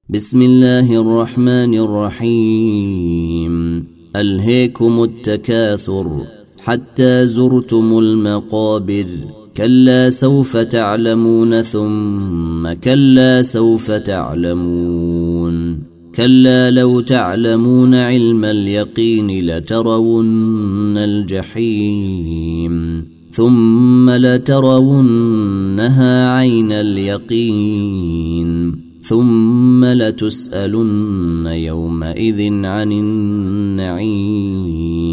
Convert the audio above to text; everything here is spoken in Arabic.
بسم الله الرحمن الرحيم. ألهيكم التكاثر حتى زرتم المقابر، كلا سوف تعلمون ثم كلا سوف تعلمون، كلا لو تعلمون علم اليقين لترون الجحيم ثم لترونها عين اليقين ثم لتسألن يومئذ عن النعيم.